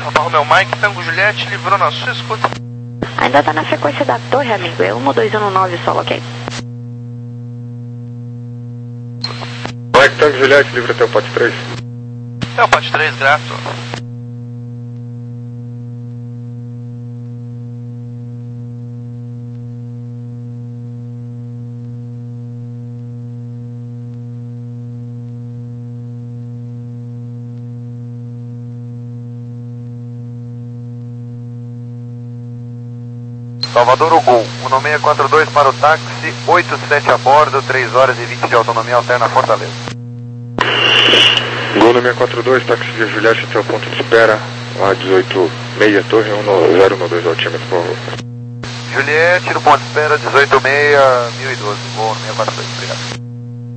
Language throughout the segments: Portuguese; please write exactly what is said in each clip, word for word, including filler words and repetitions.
Alfa Romeo Mike, Tango Juliette, livrou na sua escuta. Ainda tá na frequência da torre, amigo. É um dois um nove solo, ok? Mike, Tango Juliette, livra até o pote três. É o pote três, grato. Salvador, o Gol, um nove seis quatro dois para o táxi, oito sete a bordo, três horas e vinte de autonomia alterna Fortaleza. Gol nove seis quatro dois, táxi de Juliette até o ponto de espera, A dezoito meia, torre um zero um dois altímetro, por favor. Juliette, no ponto de espera, dezoito meia, mil e doze, Gol nove seis quatro dois, obrigado.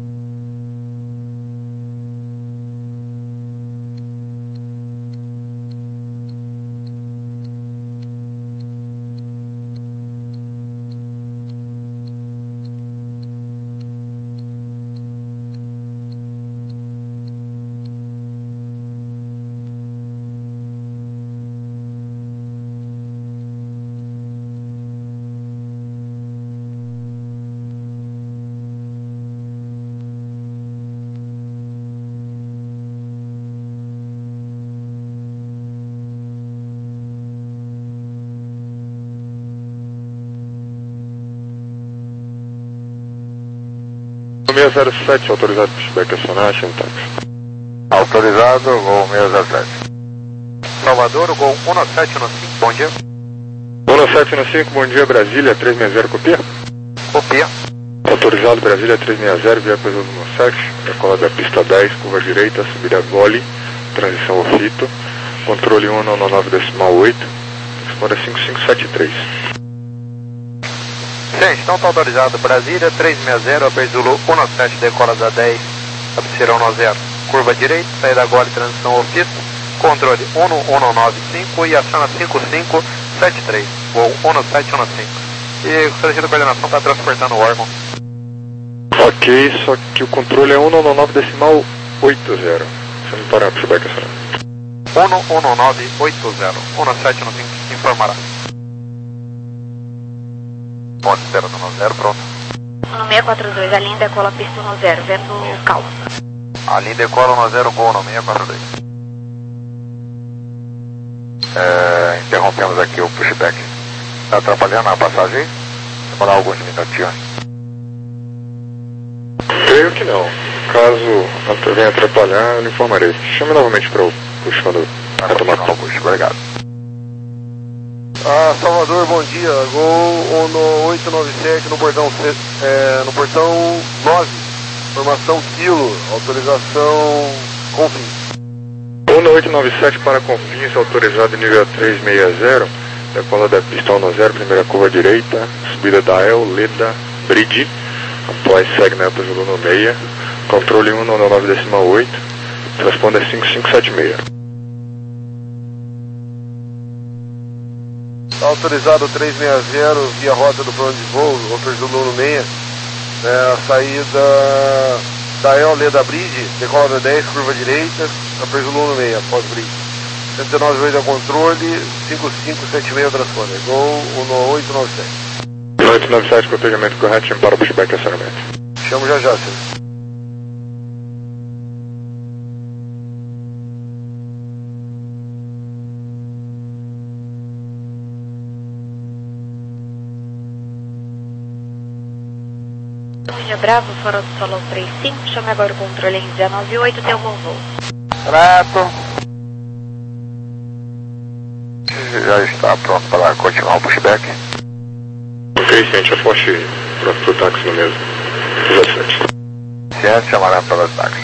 seis zero sete, autorizado pushback acionar, achando táxi. Autorizado, Gol seis zero sete. Salvador, o Gol um nove sete um cinco, bom dia. um nove sete um cinco, bom dia, Brasília, três seis zero, copia? Copia. Autorizado, Brasília, três seis zero, via peso do sete, decola da pista dez, curva direita, subida gole, transição ofito, controle um nove nove decimal oito, responda cinco cinco sete três. Gente, então está autorizado, Brasília, três seis zero, aperto Zulu, um nove sete, decola da dez, absirão nove zero, curva direita, saída gole, transição ofito, controle um um nove cinco e aciona cinco cinco sete três, voo um nove sete um cinco. E o serviço de coordenação está transportando o órgão. Ok, só que o controle é um nove nove decimal oito zero. Você não para pushback acionar. um um nove oito zero, um nove sete um cinco, informará. Ponto espera do nove zero, pronto. um seis quatro dois, a linha decola pista um zero, vendo calma. A linha decola nove zero, Gol nove seis quatro dois. É, interrompemos aqui o pushback. Está atrapalhando a passagem? Demorar alguns minutinhos. Creio que não. Caso venha atrapalhar, eu lhe informarei. Chame novamente para o push quando retomar o push. Obrigado. Ah, Salvador, bom dia. Gol no oito nove sete no portão, é, no portão nove. Formação quilo, autorização Confins. um oito nove sete para Confins, autorizado nível três seis zero. Decola da pista um zero, primeira curva direita, subida da El, Leda, Bridge. Após segue na Apple no meia. Controle um nove nove decimal oito. Transponder cinco cinco sete seis. Autorizado três seis zero via rota do plano de voo, autorizado no meia, é, a saída da El Leda Bridge, decola da dez, curva direita, autorizado no meia, após Bridge. cento e nove oito a controle, cinco cinco sete seis transponder, Gol um oito nove sete. oito nove sete, cotejamento correto, chame para o pushback acionamento. Chamo já já, senhor. Índia Bravo, fora do solo três cinco, chame agora o controle em dezenove oito, tem um bom voo. Grato. Já está pronto para continuar o pushback. Ok, ciente, aposte pronto para o táxi no mesmo. dezessete. Ciente, chamará para o táxi.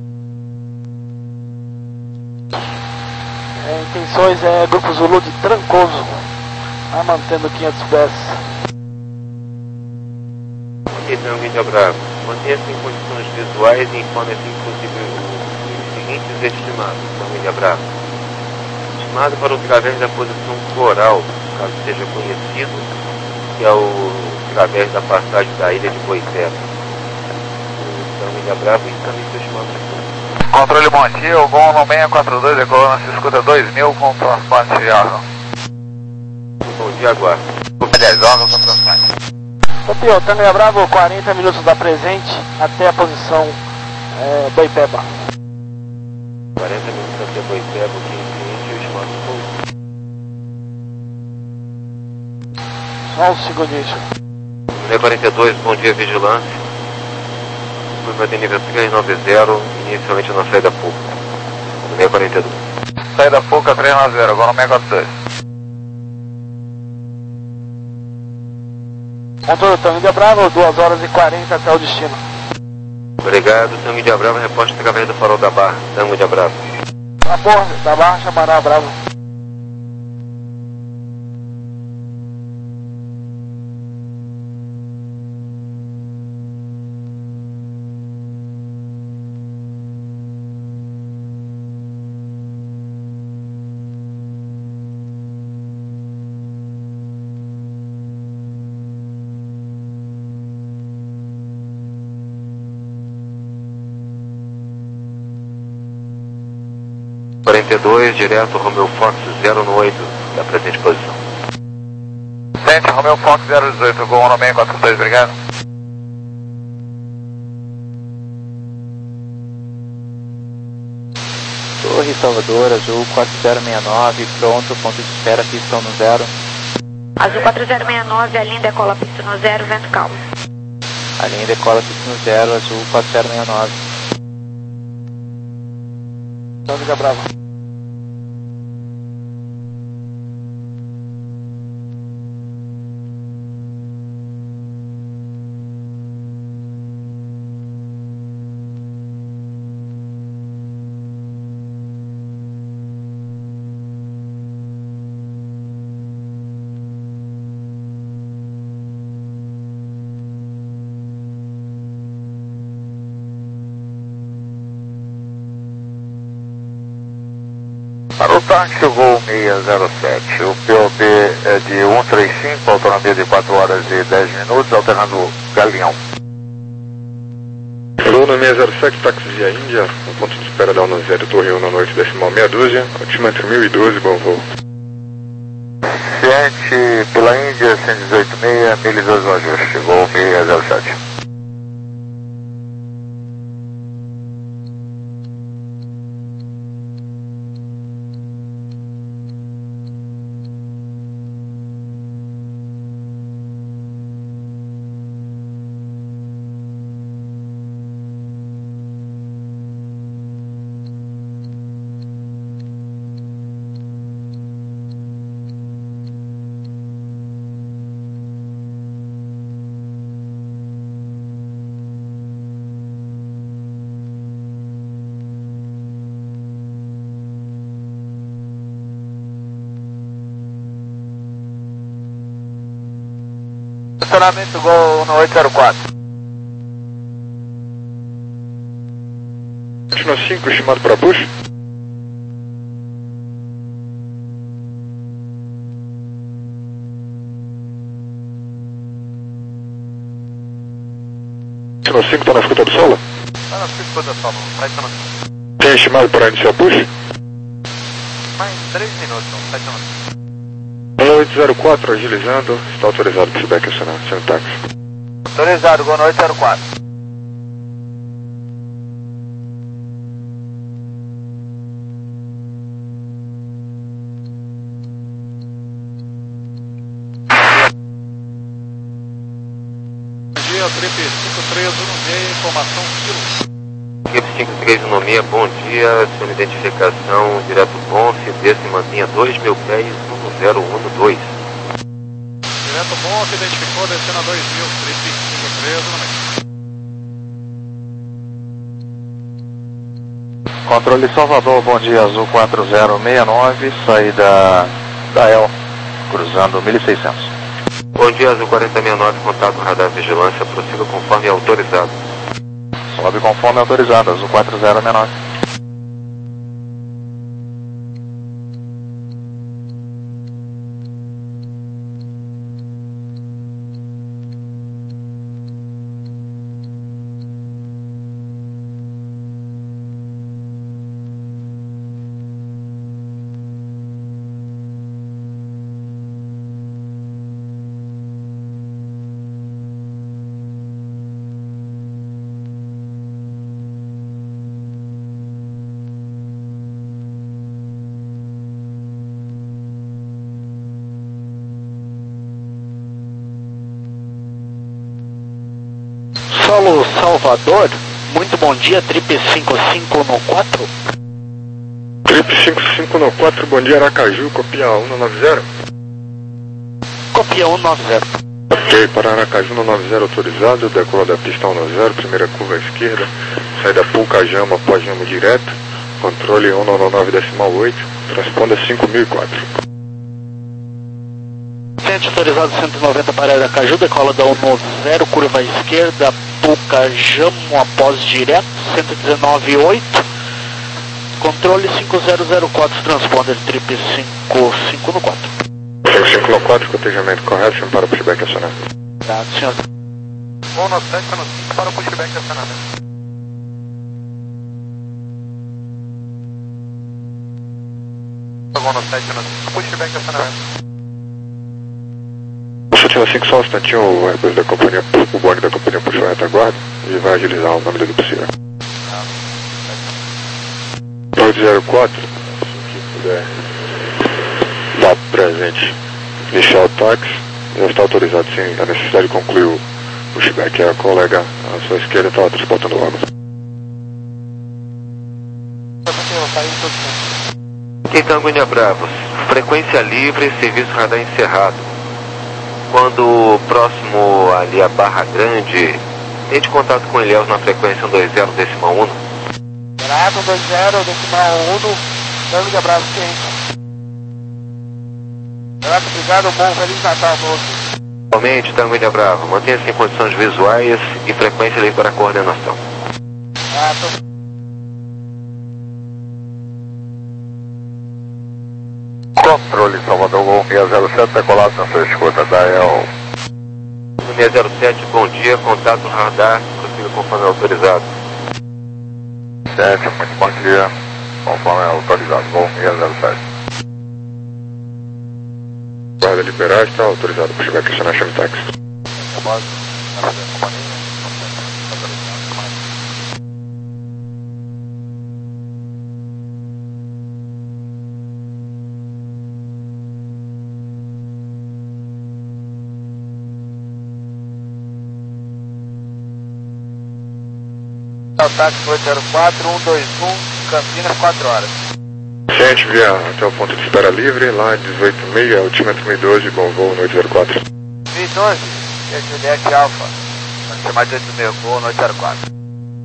É, intenções é Grupo Zulu de Trancoso, tá mantendo quinhentos pés. Então, Índia Bravo, mantenha-se em condições visuais e informe-se inclusive os seguintes estimados. Então, Índia Bravo, estimado para o través da posição floral, caso seja conhecido, que é o través da passagem da ilha de Boité. Então, Índia Bravo, encaminhe seu estimado aqui. Controle Monte, o Gol no seis quatro dois, é coluna, se escuta dois mil com transporte de água. Bom dia, aguardo. dez horas com transporte. Topio, Tango Bravo, quarenta minutos da presente até a posição é, Boipeba. quarenta minutos até Boipeba, quinze e estimado pouco. Só um segundinho. Número quarenta e dois, bom dia, vigilância. Curva de nível três nove zero, inicialmente na saída pouco. Número quarenta e dois. Saída pouca três nove zero, agora no seis quatro dois. Controle Tango Bravo, duas horas e quarenta até o destino. Obrigado, Tango de Bravo, reposta através do farol da Barra. Tango de Bravo. A porra da Barra chamará Bravo. quarenta e dois, direto Romeo Fox zero no oito, da presente posição. Sente, Romeo Fox zero dezoito, Gol no seis quatro dois, obrigado. Torre Salvador, Azul quatro zero seis nove, pronto, ponto de espera, pista no zero. Azul quatro zero seis nove, a linha decola pista no zero, vento calmo. A linha decola pista no zero, Azul quatro zero seis nove. Tango Bravo. Para o táxi, o Gol seis zero sete, o P O B é de cento e trinta e cinco, autonomia de quatro horas e dez minutos, alternando Galeão. Coluna seis zero sete, táxi via Índia, no ponto de espera da Uno Zero, Torre um na noite, decimal meia dúzia, altímetro mil e doze, bom voo. Ciente pela Índia, cento e dezoito seis, mil e doze no ajuste, Gol seis zero sete. Estacionamento Gol no oito zero quatro. Continua cinco, estimado para push. Continua cinco, está na escuta do solo? Está na escuta do solo, vai estar na... Tem estimado para iniciar push? Mais três minutos, vai estar na... oito zero quatro, agilizando, está autorizado para subir aqui acionar, sem táxi. Autorizado, Gol no oito zero quatro. Dia, trip cinco três um seis, informação quilo. Trip cinco três um seis, bom dia, sua identificação, direto Bonf, décima linha dois mil pés, um zero um dois. Direto Bonf, identificou, descendo a dois mil, trip cinco três um seis. Controle Salvador, bom dia, Azul quatro zero seis nove, saída da El, cruzando mil e seiscentos. Bom dia, Azul quarenta sessenta e nove, contato radar vigilância, prossiga conforme autorizado. Sobe conforme autorizado, Azul quatro zero seis nove. Solo Salvador, muito bom dia, Trip cinco cinco no quatro. Trip cinco cinco no quatro, bom dia Aracaju, copia um nove zero. Copia um nove zero. Ok, para Aracaju um nove zero autorizado, decola da pista um nove zero, primeira curva à esquerda, saída Pulcajama, pós-jamo direto, controle um nove nove decimal oito, transponda cinco mil e quatro. Centro autorizado cento e noventa para Aracaju, decola da um nove zero, curva à esquerda, Pulcajamo, após direto, cento e dezenove oito, controle cinco zero zero quatro, transponder Trip cinco cinco no quatro. cinco cinco no quatro, cotejamento correto, chama para o pushback acionado. Tá, senhor. um nove sete para o cinco para o pushback acionado. um nove sete para o cinco, pushback acionado. Sutil cinco, só um instantinho, o R dois da companhia, o bug da companhia puxou a retaguarda e vai agilizar o nome dele possível. oito zero quatro, assim que puder dar presente, iniciar o táxi, já está autorizado sim, a necessidade de concluir o pushback. A colega à sua esquerda está transportando água. Então, Guinha Bravos, frequência livre, serviço radar encerrado. Quando próximo ali a Barra Grande, tente contato com Ilhéus na frequência um dois zero decimal um. Bravo, um dois zero decimal um, Tango de Bravo ciente. Bravo, obrigado, bom, Feliz Natal a todos. Igualmente, Tango de Bravo, mantenha-se em condições visuais e frequência livre para coordenação. Ah, tô... Controle Salvador Gol seis zero sete, decolado na sua escuta da E L. seis zero sete, bom dia, contato radar, consigo conforme autorizado. sete, muito bom dia, conforme autorizado, Gol seis zero sete. Guarda liberar, está autorizado para chegar aqui na chame táxi. Táxi oito zero quatro, um dois um, Campinas, quatro horas. Ciente, via até o ponto de espera livre, lá dezoito e meia, altímetro mil e doze, bom voo no oito zero quatro. mil e doze, é Juliette Alfa, vamos chamar de oito meia, voo no oito zero quatro.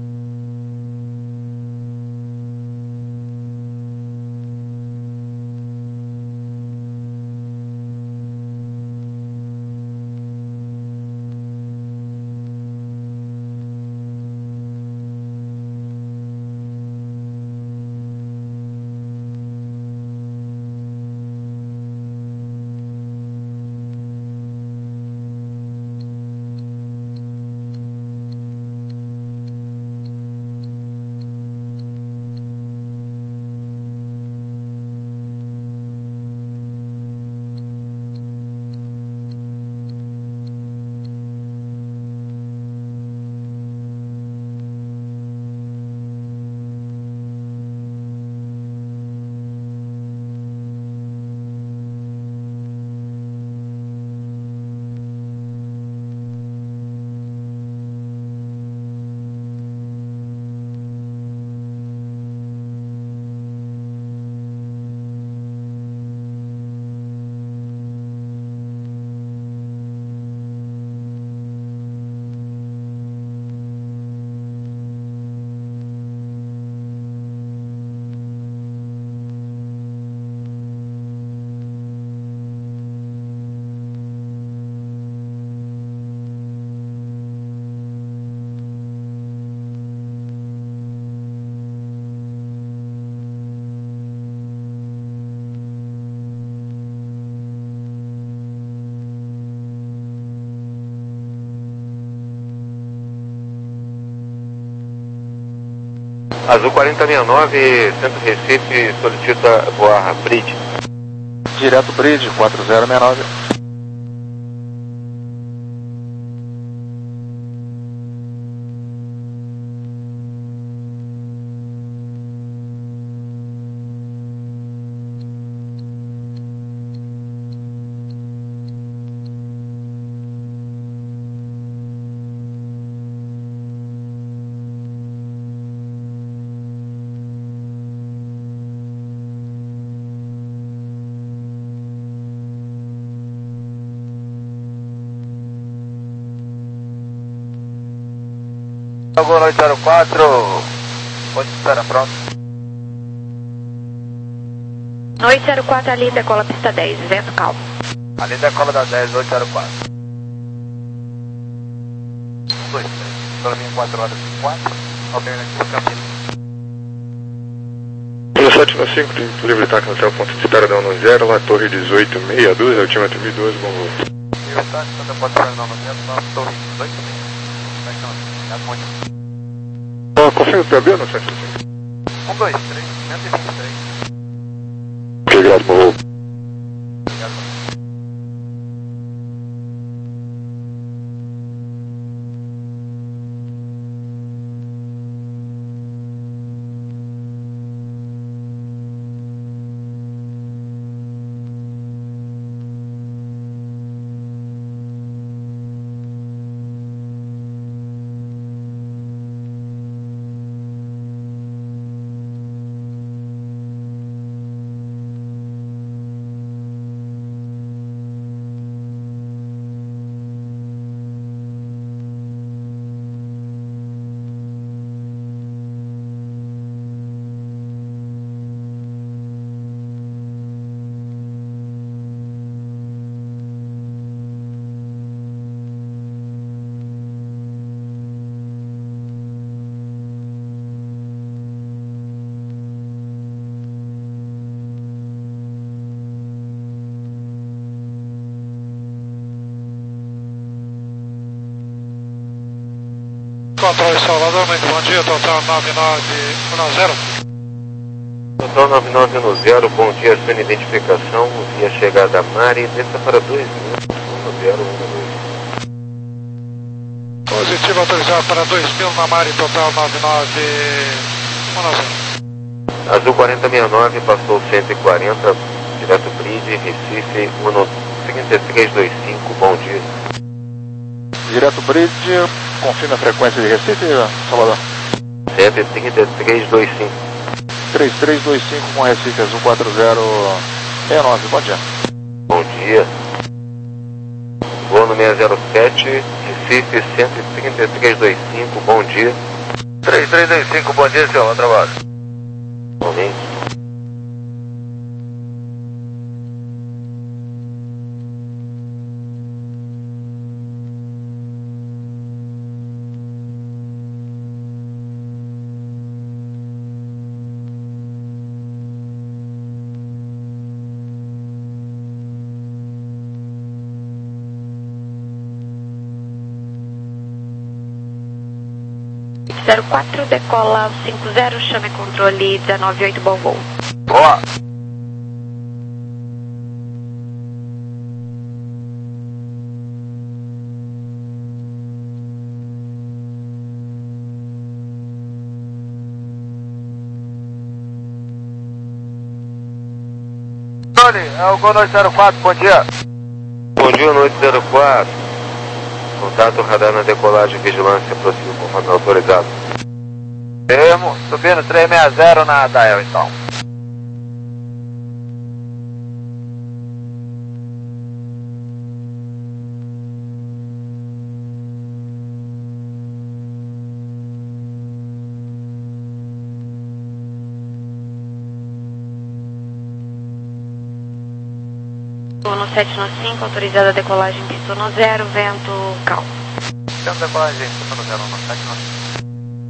Azul quarenta sessenta e nove, Centro Recife, solicita voar Bridge. Direto Bridge, quatro zero seis nove. Agora oito zero quatro, pode estar pronto. oito zero quatro ali, decola pista dez, vento calmo. Ali decola da dez, oito zero quatro. um, dois, três, pela minha quatro horas e quatro, alternativa Campinas. sete nove cinco, livre táxi no céu, ponto de espera da um zero, lá torre dezoito sessenta e dois, altímetro mil e doze, bom voo. Livre táxi, Santa Catarina da um zero, lá torre dezoito sessenta e dois. Ah, confirma o P A B ou não, sete nove cinco? um, dois, três, cento e vinte e três. Obrigado, bom voo. Obrigado. Controle Salvador, muito bom dia, total nove nove um zero. Total nove nove um zero, bom dia, sua identificação, via chegada Mari, desça para dois mil, um zero um dois. Positivo autorizado para dois mil na Mari, total nove nove um zero. Azul quarenta sessenta e nove, passou cento e quarenta, direto Bridge, Recife, um três três dois cinco, bom dia. Direto Bridge, confirma a frequência de Recife, Salvador. cento e trinta e três dois cinco. três três dois cinco com Recife, Azul quatro zero seis nove, bom dia. Bom dia. Voo no seis zero sete, Recife cento e trinta e três dois cinco, bom dia. três três dois cinco, bom dia, senhor, bom trabalho. Momento. zero quatro, decola cinco zero, chame controle dezenove oito, bom voo. Boa. É o Gol oito zero quatro, bom dia. Bom dia, noite zero quatro. Contato radar na decolagem, vigilância, prossigo conforme autorizado. Termo, subindo três seis zero na Dael, então. No sete nove cinco, autorizada a decolagem pista no zero, vento calmo. Temos decolagem pista no zero, no sete nove cinco.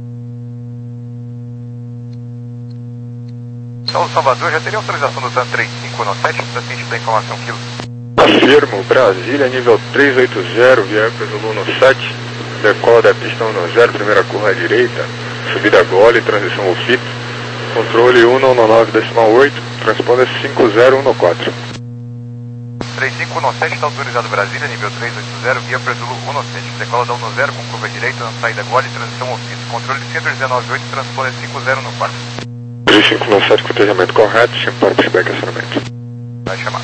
Então, Salvador, já teria autorização do TAN três cinco no sete para ciente da informação quilo? Afirmo, Brasília, nível três oito zero, via Zulu no sete, decola da pista um zero, primeira curva à direita, subida gole, transição UFIT, controle um nove nove decimal oito, transponder cinco zero um quatro. três cinco um sete está autorizado Brasília, nível três oito zero, via Zulu um sete, decola da um zero com curva direita, na saída gole, transição UFIT, controle cento e dezenove oito, transponder cinco zero um quatro. três cinco um sete, cotejamento correto, chame para pushback acionamento. Vai chamar.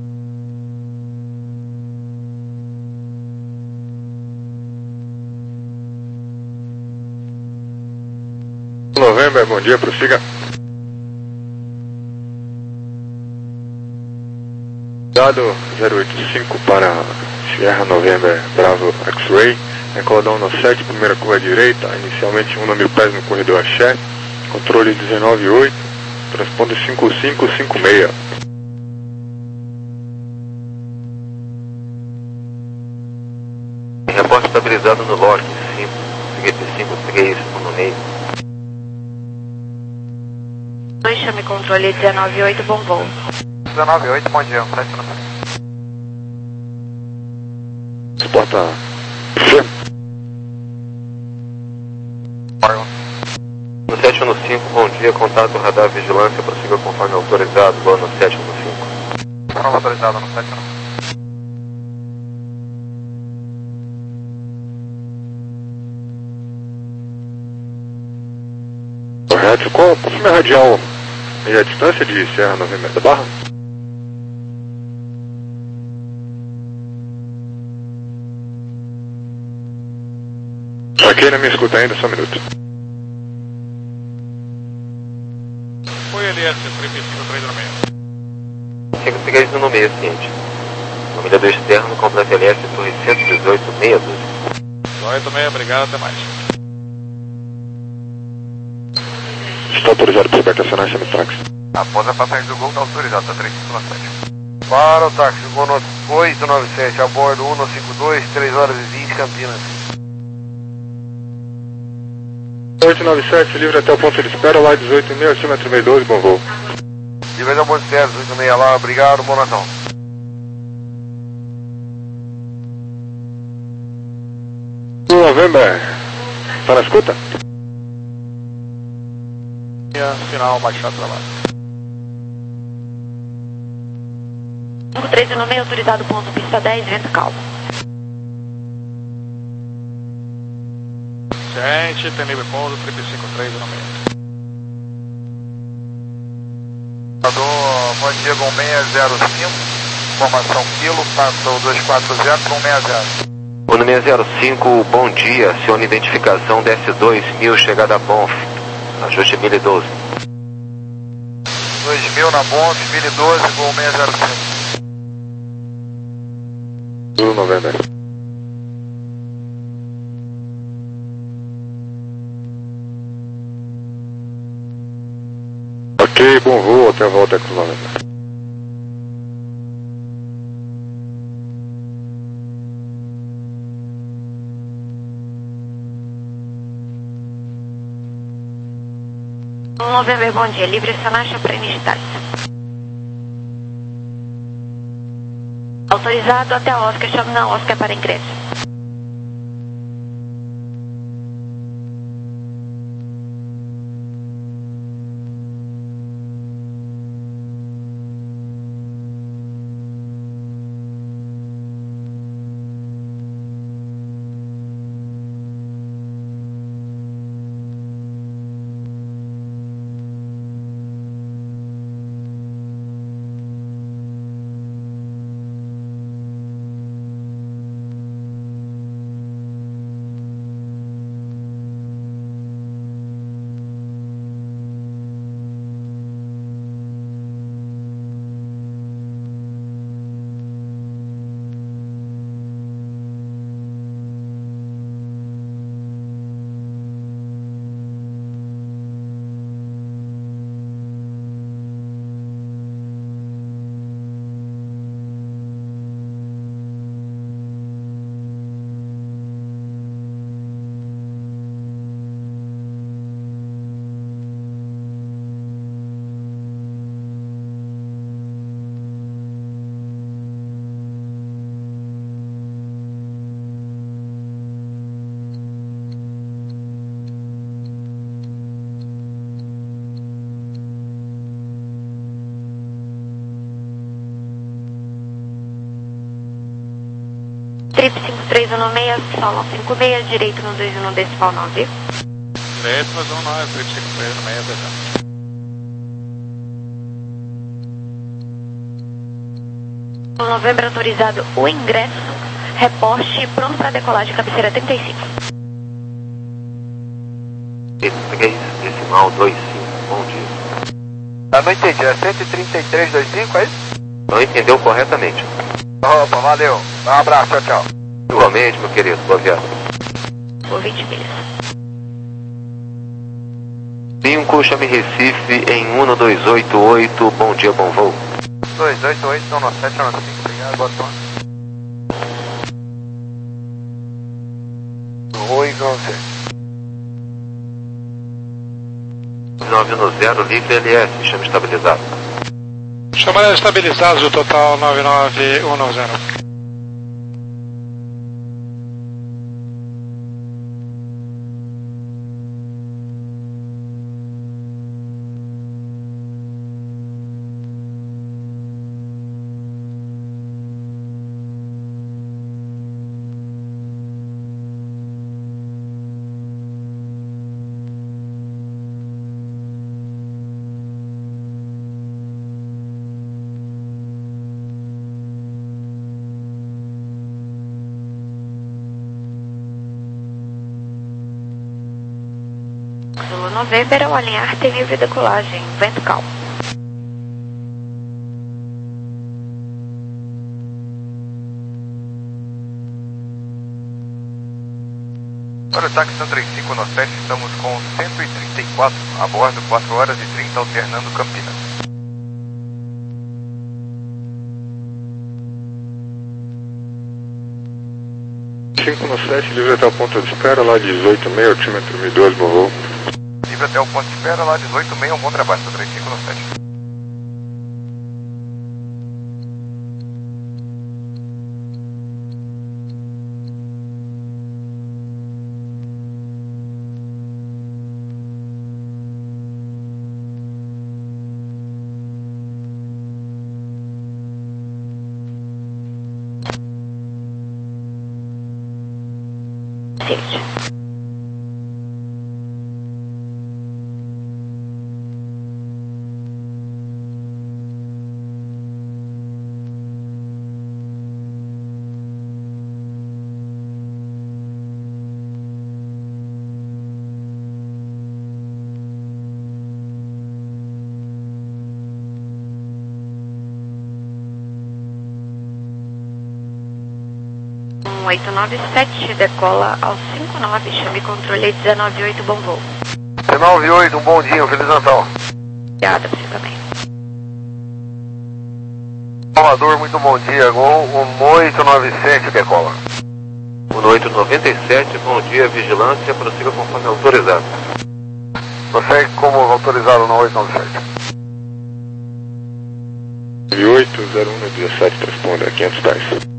Novembro, bom dia, prossiga. Dado zero oito cinco para Sierra November Bravo X-Ray, decola da um sete, primeira curva direita, inicialmente um mil pés no corredor Axé, controle dezenove oito, transponder cinco cinco cinco seis. Reporte estabilizado no log cinco, cinco três no meio. dois, chame controle dezenove oito, bom voo. dezenove oito, bom dia, preste atenção. Suporta. No sete um cinco, bom dia, contato radar vigilância, prossiga conforme autorizado, boa no sete um cinco. Conforme autorizado no sete um cinco. Correto, qual, qual foi a radial e a distância de Serra Novembro da Barra? Aqui não me escuta ainda, só um minuto. Foi L S trinta e cinco três no meio. cinco três no meio, ciente. Família do externo, completa L S, torre cento e dezoito, seis doze. oito seis, obrigado, até mais. Está autorizado para embarcacionar, chame táxi. Após a passagem do Gol, está autorizado, está três cinco sete. Para o táxi, Gol oito nove sete, a bordo um cinco dois, três horas e vinte, Campinas. oito nove sete, livre até o ponto de espera, lá dezoito e meio, acima três doze, bom voo. Livre até o ponto de espera, dezoito e meio lá, obrigado, bom Natal. Novembro, está na escuta? Final baixado para lá. cinco três no meio, autorizado ponto pista dez, vento calmo. Gente, tem livre pouso, trinta e cinco três no meio. Bom dia, Gol seis zero cinco, informação quilo, passou dois quatro zero, Gol seis zero. Gol seis zero cinco, bom dia, aciona identificação D S dois mil, chegada a Bonf, ajuste mil e doze. dois mil na Bonf, mil e doze, Gol seis zero cinco. Tudo novembro. Ok, bom voo, até a volta com o novembro. Novembro, bom dia, livre Sanacha para iniciar. Autorizado até a Oscar, chame na Oscar para ingresso. Trip cinco três um seis, solo cinco seis, direito no dois um decimal nove. Direito no dois um nove, Trip cinco três um seis, descendo. No novembro autorizado o ingresso, reporte pronto para decolagem, cabeceira trinta e cinco. três decimal dois cinco, bom dia. Ah, não entendi, é cento e trinta e três vinte e cinco, é isso? Não entendeu corretamente. Opa, valeu. Um abraço, tchau, tchau. Igualmente, meu querido, boa viagem. por vinte milhas. cinco, chame Recife em um dois oito oito, bom dia, bom voo. dois oito oito, um nove sete, um nove cinco, obrigado, boa tarde. Oi, nove sete. nove um zero, livre L S, chame estabilizado. Chama estabilizados o total nove nove um zero. Zulu November, ao alinhar, tem livre decolagem, vento calmo. Para o táxi cento e trinta e cinco Nordeste, estamos com cento e trinta e quatro, a bordo quatro horas e trinta, alternando Campinas. cinco no sete, livre até o ponto de espera, lá dezoito e meio, altímetro mil e dois, bom voo. Livre até o ponto de espera, lá dezoito e meio, um bom trabalho, cento e trinta e cinco Nordeste. Safety. oito nove sete, decola ao cinco nove, chame controle dezenove oito, bom voo. dezenove oito, um bom dia, um Feliz Natal. Obrigada, você também. Salvador, muito bom dia, Gol um oito nove sete, decola. um oito nove sete, bom dia, vigilância, prossiga conforme autorizado. Prossegue como autorizado no oito nove sete. oito zero um dezessete, responde a quinhentos pés.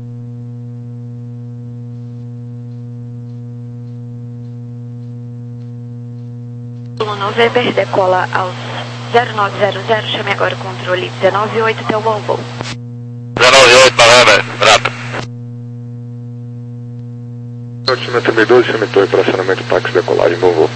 Zulu November, decola aos zero nove zero zero, chame agora o controle dezenove oito, teu bom voo. dezenove oito, palavra, rápido. Altímetro mil e doze, chame torre para acionamento táxi, decolagem, bom voo.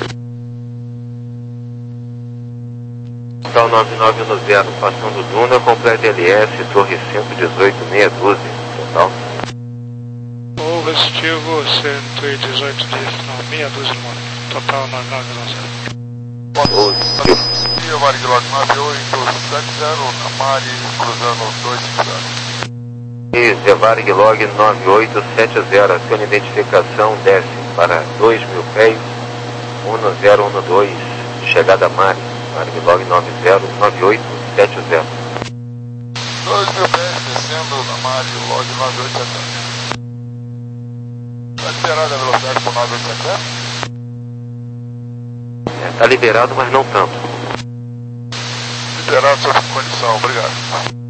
Total nove nove um zero, passando Duna, completa L S, torre cento e dezoito, meia dúzia, total. O resistivo cento e dezoito, não, meia dúzia, total nove nove um zero. Bom dia, Varglog nove oito sete zero, na Mari, cruzando dois cinco zero. E Zevarg Log nove oito sete zero, aciona identificação, desce para dois mil pés, um zero um dois, chegada Mari, Varg Log nove zero nove oito sete zero. dois mil pés, descendo na Mari, log nove oito sete zero. Está liberada a velocidade por nove oito sete zero? Está liberado, mas não tanto. Liberado sob condição, obrigado.